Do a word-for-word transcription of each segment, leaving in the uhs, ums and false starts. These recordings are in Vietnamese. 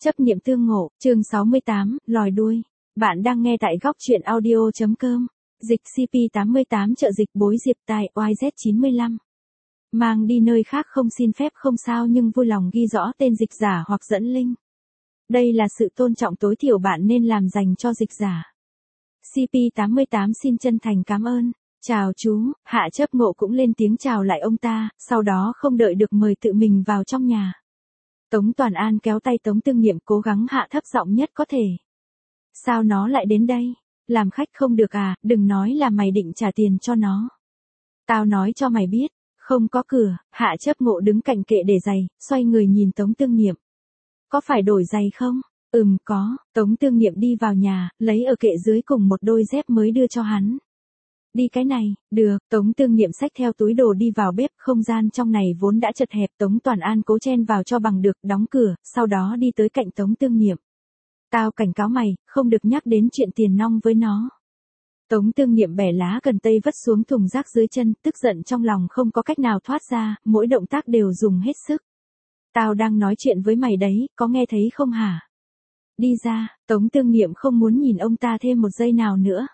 Chấp niệm tương ngộ, chương sáu mươi tám, lòi đuôi. Bạn đang nghe tại góc truyện audio.com. Dịch xê pê tám mươi tám trợ dịch bối diệp tài Y Z chín mươi lăm. Mang đi nơi khác không xin phép không sao nhưng vui lòng ghi rõ tên dịch giả hoặc dẫn link. Đây là sự tôn trọng tối thiểu bạn nên làm dành cho dịch giả. xê pê tám mươi tám xin chân thành cảm ơn. Chào chú, Hạ Chấp Ngộ cũng lên tiếng chào lại ông ta, sau đó không đợi được mời tự mình vào trong nhà. Tống Toàn An kéo tay Tống Tương Nhiệm cố gắng hạ thấp giọng nhất có thể. Sao nó lại đến đây? Làm khách không được à, đừng nói là mày định trả tiền cho nó. Tao nói cho mày biết, không có cửa. Hạ Chấp Ngộ đứng cạnh kệ để giày, xoay người nhìn Tống Tương Nhiệm. Có phải đổi giày không? Ừm có. Tống Tương Nhiệm đi vào nhà, lấy ở kệ dưới cùng một đôi dép mới đưa cho hắn. Đi cái này, được. Tống Tương Nhiệm xách theo túi đồ đi vào bếp, không gian trong này vốn đã chật hẹp. Tống Toàn An cố chen vào cho bằng được, đóng cửa, sau đó đi tới cạnh Tống Tương Nhiệm. Tao cảnh cáo mày, không được nhắc đến chuyện tiền nong với nó. Tống Tương Nhiệm bẻ lá cần tây vứt xuống thùng rác dưới chân, tức giận trong lòng không có cách nào thoát ra, mỗi động tác đều dùng hết sức. Tao đang nói chuyện với mày đấy, có nghe thấy không hả? Đi ra. Tống Tương Nhiệm không muốn nhìn ông ta thêm một giây nào nữa.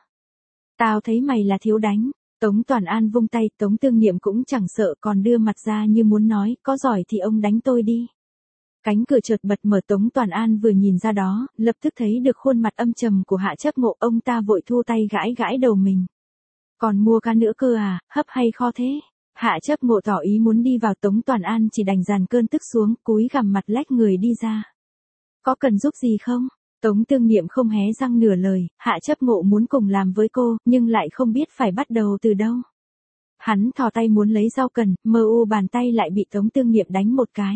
Tao thấy mày là thiếu đánh. Tống Toàn An vung tay, Tống Tương Nhiệm cũng chẳng sợ còn đưa mặt ra như muốn nói, có giỏi thì ông đánh tôi đi. Cánh cửa chợt bật mở, Tống Toàn An vừa nhìn ra đó, lập tức thấy được khuôn mặt âm trầm của Hạ Chấp Ngộ, ông ta vội thu tay gãi gãi đầu mình. Còn mua cá nữa cơ à, hấp hay kho thế? Hạ Chấp Ngộ tỏ ý muốn đi vào, Tống Toàn An chỉ đành dàn cơn tức xuống, cúi gằm mặt lách người đi ra. Có cần giúp gì không? Tống Tương Nhiệm không hé răng nửa lời, Hạ Chấp Ngộ muốn cùng làm với cô, nhưng lại không biết phải bắt đầu từ đâu. Hắn thò tay muốn lấy rau cần, mơ u bàn tay lại bị Tống Tương Nhiệm đánh một cái.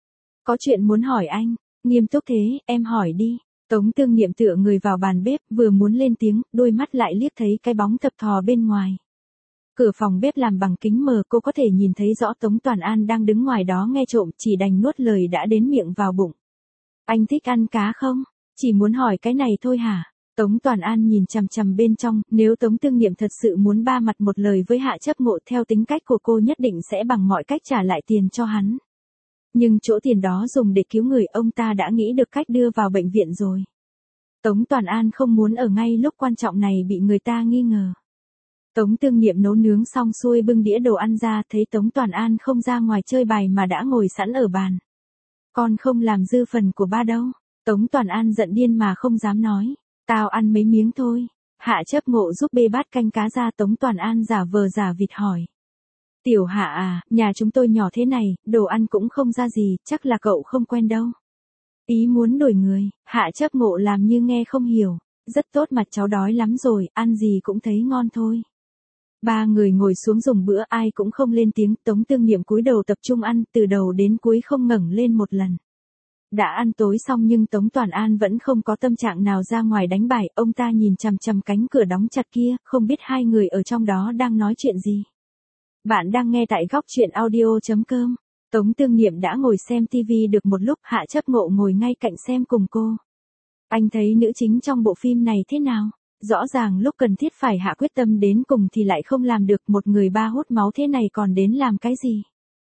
Có chuyện muốn hỏi anh. Nghiêm túc thế, em hỏi đi. Tống Tương Nhiệm tựa người vào bàn bếp, vừa muốn lên tiếng, đôi mắt lại liếc thấy cái bóng thập thò bên ngoài. Cửa phòng bếp làm bằng kính mờ, cô có thể nhìn thấy rõ Tống Toàn An đang đứng ngoài đó nghe trộm, chỉ đành nuốt lời đã đến miệng vào bụng. Anh thích ăn cá không? Chỉ muốn hỏi cái này thôi hả? Tống Toàn An nhìn chằm chằm bên trong, nếu Tống Tương Nhiệm thật sự muốn ba mặt một lời với Hạ Chấp Ngộ theo tính cách của cô nhất định sẽ bằng mọi cách trả lại tiền cho hắn. Nhưng chỗ tiền đó dùng để cứu người, ông ta đã nghĩ được cách đưa vào bệnh viện rồi. Tống Toàn An không muốn ở ngay lúc quan trọng này bị người ta nghi ngờ. Tống Tương Nhiệm nấu nướng xong xuôi bưng đĩa đồ ăn ra, thấy Tống Toàn An không ra ngoài chơi bài mà đã ngồi sẵn ở bàn. Con không làm dư phần của ba đâu. Tống Toàn An giận điên mà không dám nói. Tao ăn mấy miếng thôi. Hạ Chấp Ngộ giúp bê bát canh cá ra, Tống Toàn An giả vờ giả vịt hỏi. Tiểu Hạ à, nhà chúng tôi nhỏ thế này, đồ ăn cũng không ra gì, chắc là cậu không quen đâu. Ý muốn đổi người. Hạ Chấp Ngộ làm như nghe không hiểu. Rất tốt mà, cháu đói lắm rồi, ăn gì cũng thấy ngon thôi. Ba người ngồi xuống dùng bữa, ai cũng không lên tiếng. Tống Tương Nhiệm cúi đầu tập trung ăn, từ đầu đến cuối không ngẩng lên một lần. Đã ăn tối xong nhưng Tống Toàn An vẫn không có tâm trạng nào ra ngoài đánh bài, ông ta nhìn chằm chằm cánh cửa đóng chặt kia, không biết hai người ở trong đó đang nói chuyện gì. Bạn đang nghe tại góc truyện audio.com. Tống Tương Nhiệm đã ngồi xem tivi được một lúc, Hạ Chấp Ngộ ngồi ngay cạnh xem cùng cô. Anh thấy nữ chính trong bộ phim này thế nào? Rõ ràng lúc cần thiết phải hạ quyết tâm đến cùng thì lại không làm được, một người ba hút máu thế này còn đến làm cái gì?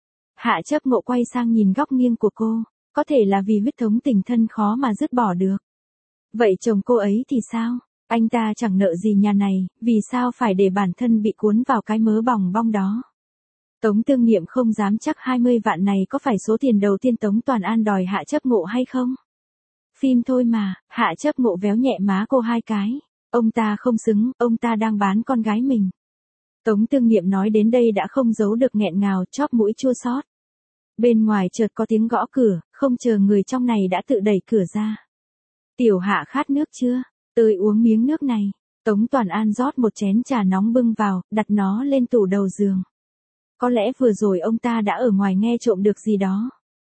Hạ Chấp Ngộ quay sang nhìn góc nghiêng của cô. Có thể là vì huyết thống tình thân khó mà dứt bỏ được. Vậy chồng cô ấy thì sao? Anh ta chẳng nợ gì nhà này, vì sao phải để bản thân bị cuốn vào cái mớ bòng bong đó? Tống Tương Nhiệm không dám chắc hai mươi vạn này có phải số tiền đầu tiên Tống Toàn An đòi Hạ Chấp Ngộ hay không? Phim thôi mà. Hạ Chấp Ngộ véo nhẹ má cô hai cái. Ông ta không xứng, ông ta đang bán con gái mình. Tống Tương Nhiệm nói đến đây đã không giấu được nghẹn ngào, chóp mũi chua xót. Bên ngoài chợt có tiếng gõ cửa, không chờ người trong này đã tự đẩy cửa ra. Tiểu Hạ khát nước chưa? Tôi uống miếng nước này. Tống Toàn An rót một chén trà nóng bưng vào, đặt nó lên tủ đầu giường. Có lẽ vừa rồi ông ta đã ở ngoài nghe trộm được gì đó.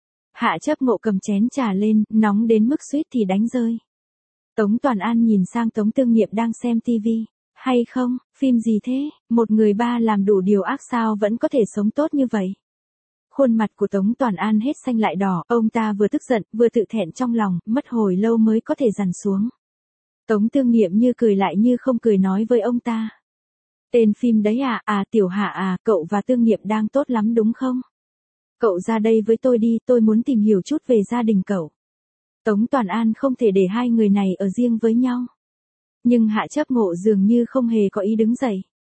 Hạ Chấp Ngộ cầm chén trà lên, nóng đến mức suýt thì đánh rơi. Tống Toàn An nhìn sang Tống Tương Nhiệm đang xem tivi. Hay không, phim gì thế? Một người ba làm đủ điều ác sao vẫn có thể sống tốt như vậy? Khuôn mặt của Tống Toàn An hết xanh lại đỏ, ông ta vừa tức giận, vừa tự thẹn trong lòng, mất hồi lâu mới có thể dằn xuống. Tống Tương Nhiệm như cười lại như không cười nói với ông ta. Tên phim đấy à, à Tiểu Hạ à, cậu và Tương Nhiệm đang tốt lắm đúng không? Cậu ra đây với tôi đi, tôi muốn tìm hiểu chút về gia đình cậu. Tống Toàn An không thể để hai người này ở riêng với nhau. Nhưng Hạ Chấp Ngộ dường như không hề có ý đứng dậy.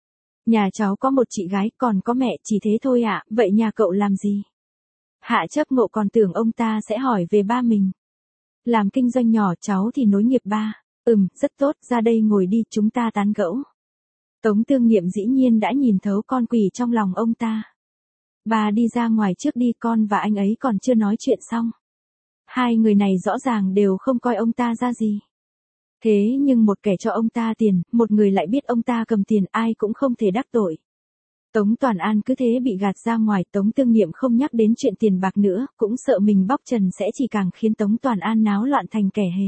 Nhà cháu có một chị gái, còn có mẹ, chỉ thế thôi ạ, vậy nhà cậu làm gì? Hạ Chấp Ngộ còn tưởng ông ta sẽ hỏi về ba mình. Làm kinh doanh nhỏ, cháu thì nối nghiệp ba. Ừm, rất tốt, ra đây ngồi đi, chúng ta tán gẫu. Tống Tương Niệm dĩ nhiên đã nhìn thấu con quỷ trong lòng ông ta. Bà đi ra ngoài trước đi, con và anh ấy còn chưa nói chuyện xong. Hai người này rõ ràng đều không coi ông ta ra gì. Thế nhưng một kẻ cho ông ta tiền, một người lại biết ông ta cầm tiền, ai cũng không thể đắc tội. Tống Toàn An cứ thế bị gạt ra ngoài, Tống Tương Niệm không nhắc đến chuyện tiền bạc nữa, cũng sợ mình bóc trần sẽ chỉ càng khiến Tống Toàn An náo loạn thành kẻ hề.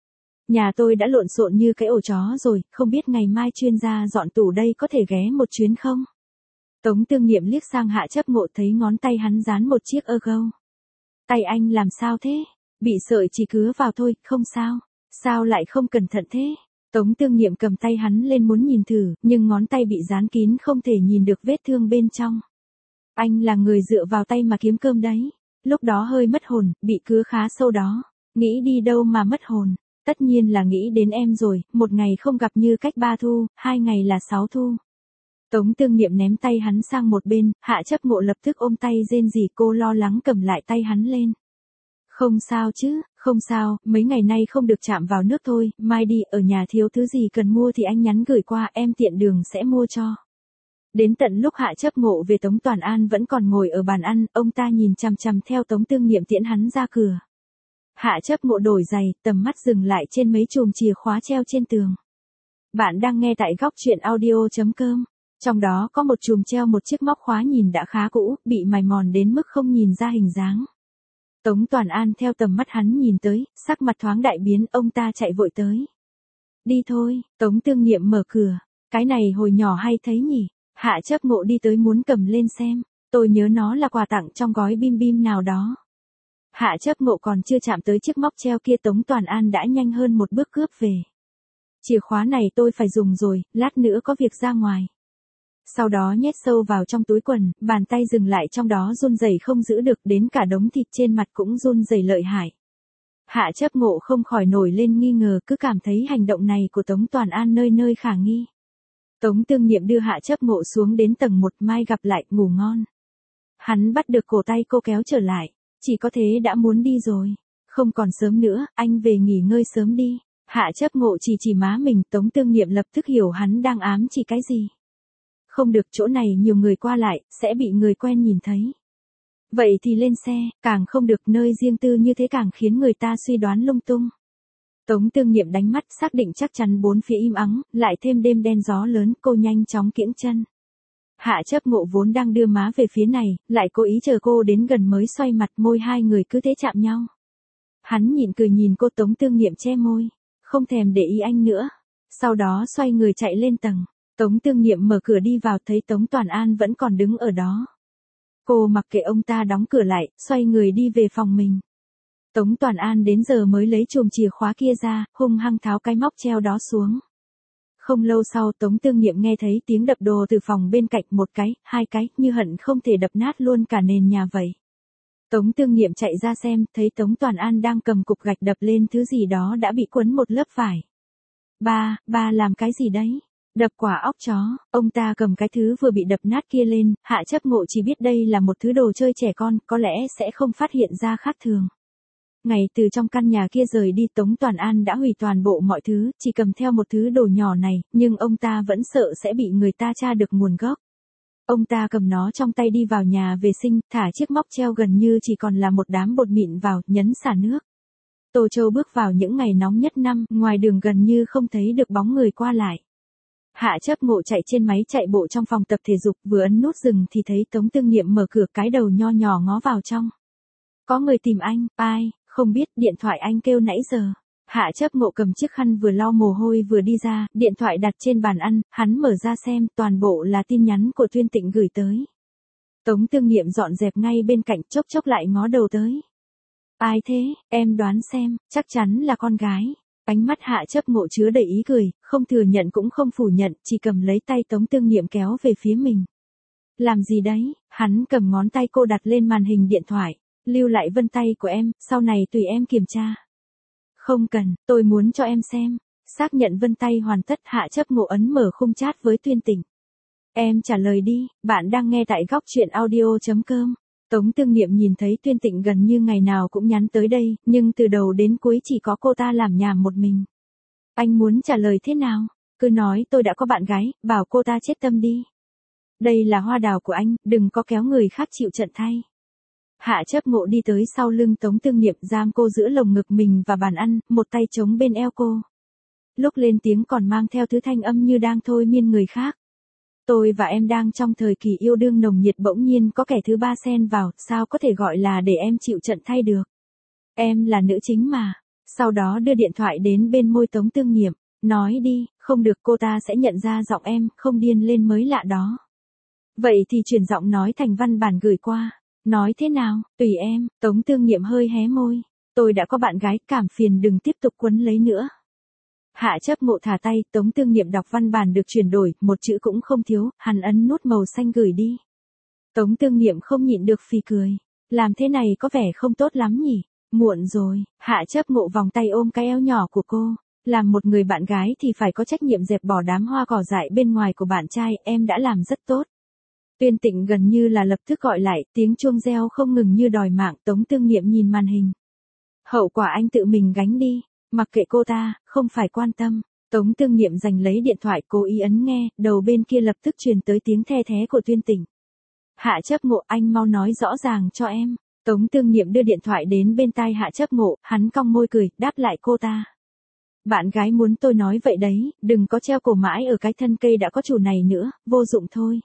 Nhà tôi đã lộn xộn như cái ổ chó rồi, không biết ngày mai chuyên gia dọn tủ đây có thể ghé một chuyến không? Tống Tương Niệm liếc sang Hạ Chấp Ngộ, thấy ngón tay hắn dán một chiếc ơ gâu. Tay anh làm sao thế? Bị sợi chỉ cứa vào thôi, không sao. Sao lại không cẩn thận thế? Tống Tương Niệm cầm tay hắn lên muốn nhìn thử, nhưng ngón tay bị dán kín không thể nhìn được vết thương bên trong. Anh là người dựa vào tay mà kiếm cơm đấy. Lúc đó hơi mất hồn, bị cứa khá sâu đó. Nghĩ đi đâu mà mất hồn. Tất nhiên là nghĩ đến em rồi, một ngày không gặp như cách ba thu, hai ngày là sáu thu. Tống Tương Niệm ném tay hắn sang một bên, Hạ Chấp Ngộ lập tức ôm tay rên rỉ, cô lo lắng cầm lại tay hắn lên. Không sao chứ, không sao, mấy ngày nay không được chạm vào nước thôi, mai đi, ở nhà thiếu thứ gì cần mua thì anh nhắn gửi qua, em tiện đường sẽ mua cho. Đến tận lúc Hạ Chấp Ngộ về, Tống Toàn An vẫn còn ngồi ở bàn ăn, ông ta nhìn chằm chằm theo Tống Tương Niệm tiễn hắn ra cửa. Hạ Chấp Ngộ đổi giày, tầm mắt dừng lại trên mấy chùm chìa khóa treo trên tường. Bạn đang nghe tại góc truyện audio chấm com. Trong đó có một chùm treo một chiếc móc khóa nhìn đã khá cũ, bị mài mòn đến mức không nhìn ra hình dáng. Tống Toàn An theo tầm mắt hắn nhìn tới, sắc mặt thoáng đại biến, ông ta chạy vội tới. Đi thôi, Tống Tương Niệm mở cửa. Cái này hồi nhỏ hay thấy nhỉ? Hạ Chấp Ngộ đi tới muốn cầm lên xem. Tôi nhớ nó là quà tặng trong gói bim bim nào đó. Hạ Chấp Ngộ còn chưa chạm tới chiếc móc treo kia, Tống Toàn An đã nhanh hơn một bước cướp về. Chìa khóa này tôi phải dùng rồi, lát nữa có việc ra ngoài. Sau đó nhét sâu vào trong túi quần, bàn tay dừng lại trong đó run rẩy không giữ được, đến cả đống thịt trên mặt cũng run rẩy lợi hại. Hạ Chấp Ngộ không khỏi nổi lên nghi ngờ, cứ cảm thấy hành động này của Tống Toàn An nơi nơi khả nghi. Tống Tương Niệm đưa Hạ Chấp Ngộ xuống đến tầng một, mai gặp lại, ngủ ngon. Hắn bắt được cổ tay cô kéo trở lại, chỉ có thế đã muốn đi rồi. Không còn sớm nữa, anh về nghỉ ngơi sớm đi. Hạ Chấp Ngộ chỉ chỉ má mình, Tống Tương Niệm lập tức hiểu hắn đang ám chỉ cái gì. Không được, chỗ này nhiều người qua lại, sẽ bị người quen nhìn thấy. Vậy thì lên xe, càng không được, nơi riêng tư như thế càng khiến người ta suy đoán lung tung. Tống Tương Niệm đánh mắt xác định chắc chắn bốn phía im ắng, lại thêm đêm đen gió lớn, cô nhanh chóng kiễng chân. Hạ Chấp Ngộ vốn đang đưa má về phía này, lại cố ý chờ cô đến gần mới xoay mặt, môi hai người cứ thế chạm nhau. Hắn nhịn cười nhìn cô, Tống Tương Niệm che môi, không thèm để ý anh nữa. Sau đó xoay người chạy lên tầng. Tống Tương Niệm mở cửa đi vào, thấy Tống Toàn An vẫn còn đứng ở đó. Cô mặc kệ ông ta đóng cửa lại, xoay người đi về phòng mình. Tống Toàn An đến giờ mới lấy chùm chìa khóa kia ra, hung hăng tháo cái móc treo đó xuống. Không lâu sau, Tống Tương Niệm nghe thấy tiếng đập đồ từ phòng bên cạnh, một cái, hai cái, như hận không thể đập nát luôn cả nền nhà vậy. Tống Tương Niệm chạy ra xem, thấy Tống Toàn An đang cầm cục gạch đập lên thứ gì đó đã bị quấn một lớp vải. Ba, ba làm cái gì đấy? Đập quả óc chó. Ông ta cầm cái thứ vừa bị đập nát kia lên, Hạ Chấp Ngộ chỉ biết đây là một thứ đồ chơi trẻ con, có lẽ sẽ không phát hiện ra khác thường. Ngày từ trong căn nhà kia rời đi, Tống Toàn An đã hủy toàn bộ mọi thứ, chỉ cầm theo một thứ đồ nhỏ này, nhưng ông ta vẫn sợ sẽ bị người ta tra được nguồn gốc. Ông ta cầm nó trong tay đi vào nhà vệ sinh, thả chiếc móc treo gần như chỉ còn là một đám bột mịn vào, nhấn xả nước. Tô Châu bước vào những ngày nóng nhất năm, ngoài đường gần như không thấy được bóng người qua lại. Hạ Chấp Ngộ chạy trên máy chạy bộ trong phòng tập thể dục, vừa ấn nút dừng thì thấy Tống Tương Niệm mở cửa, cái đầu nho nhỏ ngó vào trong. Có người tìm anh, ai, không biết, điện thoại anh kêu nãy giờ. Hạ Chấp Ngộ cầm chiếc khăn vừa lau mồ hôi vừa đi ra, điện thoại đặt trên bàn ăn, hắn mở ra xem, toàn bộ là tin nhắn của Tuyên Tịnh gửi tới. Tống Tương Niệm dọn dẹp ngay bên cạnh, chốc chốc lại ngó đầu tới. Ai thế, em đoán xem, chắc chắn là con gái. Ánh mắt Hạ Chấp Ngộ chứa đầy ý cười, không thừa nhận cũng không phủ nhận, chỉ cầm lấy tay Tống Tương Niệm kéo về phía mình. Làm gì đấy? Hắn cầm ngón tay cô đặt lên màn hình điện thoại. Lưu lại vân tay của em, sau này tùy em kiểm tra. Không cần, tôi muốn cho em xem. Xác nhận vân tay hoàn tất, Hạ Chấp Ngộ ấn mở khung chat với Tuyên Tịnh. Em trả lời đi, bạn đang nghe tại góc truyện audio.com. Tống Tương Niệm nhìn thấy Tuyên Tịnh gần như ngày nào cũng nhắn tới đây, nhưng từ đầu đến cuối chỉ có cô ta làm nhảm một mình. Anh muốn trả lời thế nào? Cứ nói tôi đã có bạn gái, bảo cô ta chết tâm đi. Đây là hoa đào của anh, đừng có kéo người khác chịu trận thay. Hạ Chấp Ngộ đi tới sau lưng Tống Tương Niệm, giam cô giữa lồng ngực mình và bàn ăn, một tay chống bên eo cô. Lúc lên tiếng còn mang theo thứ thanh âm như đang thôi miên người khác. Tôi và em đang trong thời kỳ yêu đương nồng nhiệt, bỗng nhiên có kẻ thứ ba xen vào, sao có thể gọi là để em chịu trận thay được. Em là nữ chính mà. Sau đó đưa điện thoại đến bên môi Tống Tương Niệm, nói đi, không được cô ta sẽ nhận ra giọng em, không điên lên mới lạ đó. Vậy thì chuyển giọng nói thành văn bản gửi qua. Nói thế nào, tùy em. Tống Tương Niệm hơi hé môi. Tôi đã có bạn gái, cảm phiền đừng tiếp tục quấn lấy nữa. Hạ Chấp Ngộ thả tay, Tống Tương Niệm đọc văn bản được chuyển đổi, một chữ cũng không thiếu, hắn ấn nút màu xanh gửi đi. Tống Tương Niệm không nhịn được phì cười. Làm thế này có vẻ không tốt lắm nhỉ? Muộn rồi. Hạ Chấp Ngộ vòng tay ôm cái eo nhỏ của cô. Làm một người bạn gái thì phải có trách nhiệm dẹp bỏ đám hoa cỏ dại bên ngoài của bạn trai, em đã làm rất tốt. Tuyên Tịnh gần như là lập tức gọi lại, tiếng chuông reo không ngừng như đòi mạng. Tống Tương Niệm nhìn màn hình. Hậu quả anh tự mình gánh đi. Mặc kệ cô ta, không phải quan tâm. Tống Tương Niệm giành lấy điện thoại, cố ý ấn nghe, đầu bên kia lập tức truyền tới tiếng the thé của Tuyên Tịnh. Hạ Chấp Ngộ, anh mau nói rõ ràng cho em. Tống Tương Niệm đưa điện thoại đến bên tai Hạ Chấp Ngộ, hắn cong môi cười, đáp lại cô ta. Bạn gái muốn tôi nói vậy đấy, đừng có treo cổ mãi ở cái thân cây đã có chủ này nữa, vô dụng thôi.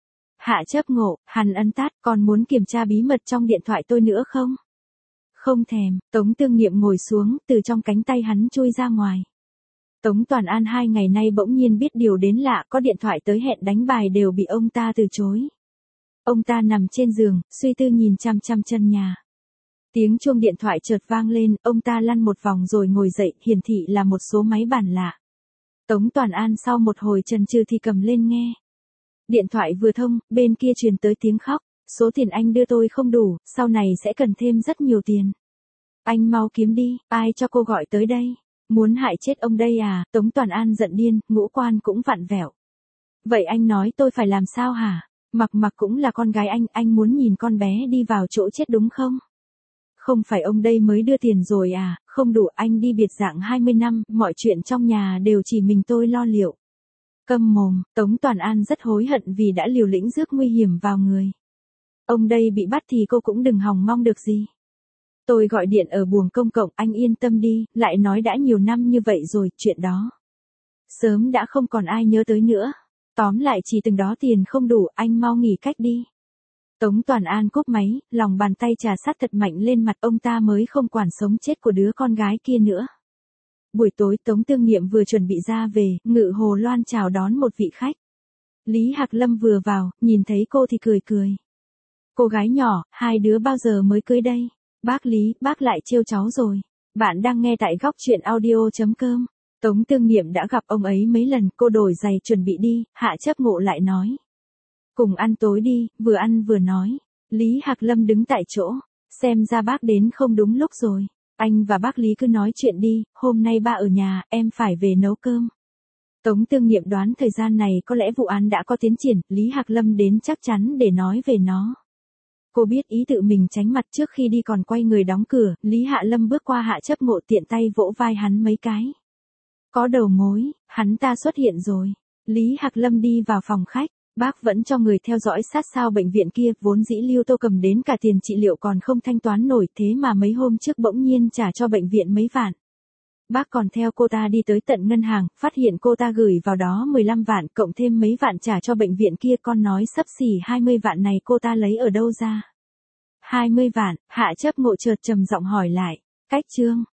Hạ Chấp Ngộ, hắn ấn tắt, còn muốn kiểm tra bí mật trong điện thoại tôi nữa không? Không thèm. Tống Tương Niệm ngồi xuống, từ trong cánh tay hắn chui ra ngoài. Tống Toàn An hai ngày nay bỗng nhiên biết điều đến lạ, có điện thoại tới hẹn đánh bài đều bị ông ta từ chối. Ông ta nằm trên giường, suy tư nhìn chăm chăm chân nhà. Tiếng chuông điện thoại chợt vang lên, ông ta lăn một vòng rồi ngồi dậy, hiển thị là một số máy bàn lạ. Tống Toàn An sau một hồi chần chừ thì cầm lên nghe. Điện thoại vừa thông, bên kia truyền tới tiếng khóc. Số tiền anh đưa tôi không đủ, sau này sẽ cần thêm rất nhiều tiền. Anh mau kiếm đi, ai cho cô gọi tới đây? Muốn hại chết ông đây à? Tống Toàn An giận điên, ngũ quan cũng vặn vẹo. Vậy anh nói tôi phải làm sao hả? Mặc Mặc cũng là con gái anh, anh muốn nhìn con bé đi vào chỗ chết đúng không? Không phải ông đây mới đưa tiền rồi à? Không đủ, anh đi biệt dạng hai mươi năm, mọi chuyện trong nhà đều chỉ mình tôi lo liệu. Câm mồm. Tống Toàn An rất hối hận vì đã liều lĩnh rước nguy hiểm vào người. Ông đây bị bắt thì cô cũng đừng hòng mong được gì. Tôi gọi điện ở buồng công cộng, anh yên tâm đi, lại nói đã nhiều năm như vậy rồi, chuyện đó sớm đã không còn ai nhớ tới nữa. Tóm lại chỉ từng đó tiền không đủ, anh mau nghỉ cách đi. Tống Toàn An cúp máy, lòng bàn tay trà sát thật mạnh lên mặt, ông ta mới không quản sống chết của đứa con gái kia nữa. Buổi tối Tống Tương Niệm vừa chuẩn bị ra về, Ngự Hồ Loan chào đón một vị khách. Lý Hạc Lâm vừa vào, nhìn thấy cô thì cười cười. Cô gái nhỏ, hai đứa bao giờ mới cưới đây? Bác Lý, bác lại trêu cháu rồi. Bạn đang nghe tại góc truyện audio.com. Tống Tương Niệm đã gặp ông ấy mấy lần, cô đổi giày chuẩn bị đi, Hạ Chấp Ngộ lại nói. Cùng ăn tối đi, vừa ăn vừa nói. Lý Hạc Lâm đứng tại chỗ, xem ra bác đến không đúng lúc rồi. Anh và bác Lý cứ nói chuyện đi, hôm nay ba ở nhà, em phải về nấu cơm. Tống Tương Niệm đoán thời gian này có lẽ vụ án đã có tiến triển, Lý Hạc Lâm đến chắc chắn để nói về nó. Cô biết ý tự mình tránh mặt, trước khi đi còn quay người đóng cửa, Lý Hạ Lâm bước qua Hạ Chấp Ngộ tiện tay vỗ vai hắn mấy cái. Có đầu mối, hắn ta xuất hiện rồi. Lý Hạc Lâm đi vào phòng khách, bác vẫn cho người theo dõi sát sao bệnh viện kia, vốn dĩ Lưu Tô cầm đến cả tiền trị liệu còn không thanh toán nổi, thế mà mấy hôm trước bỗng nhiên trả cho bệnh viện mấy vạn. Bác còn theo cô ta đi tới tận ngân hàng, phát hiện cô ta gửi vào đó mười lăm vạn, cộng thêm mấy vạn trả cho bệnh viện kia, con nói xấp xỉ hai mươi vạn này cô ta lấy ở đâu ra? hai mươi vạn, Hạ Chấp Ngộ chợt trầm giọng hỏi lại. Cách trương,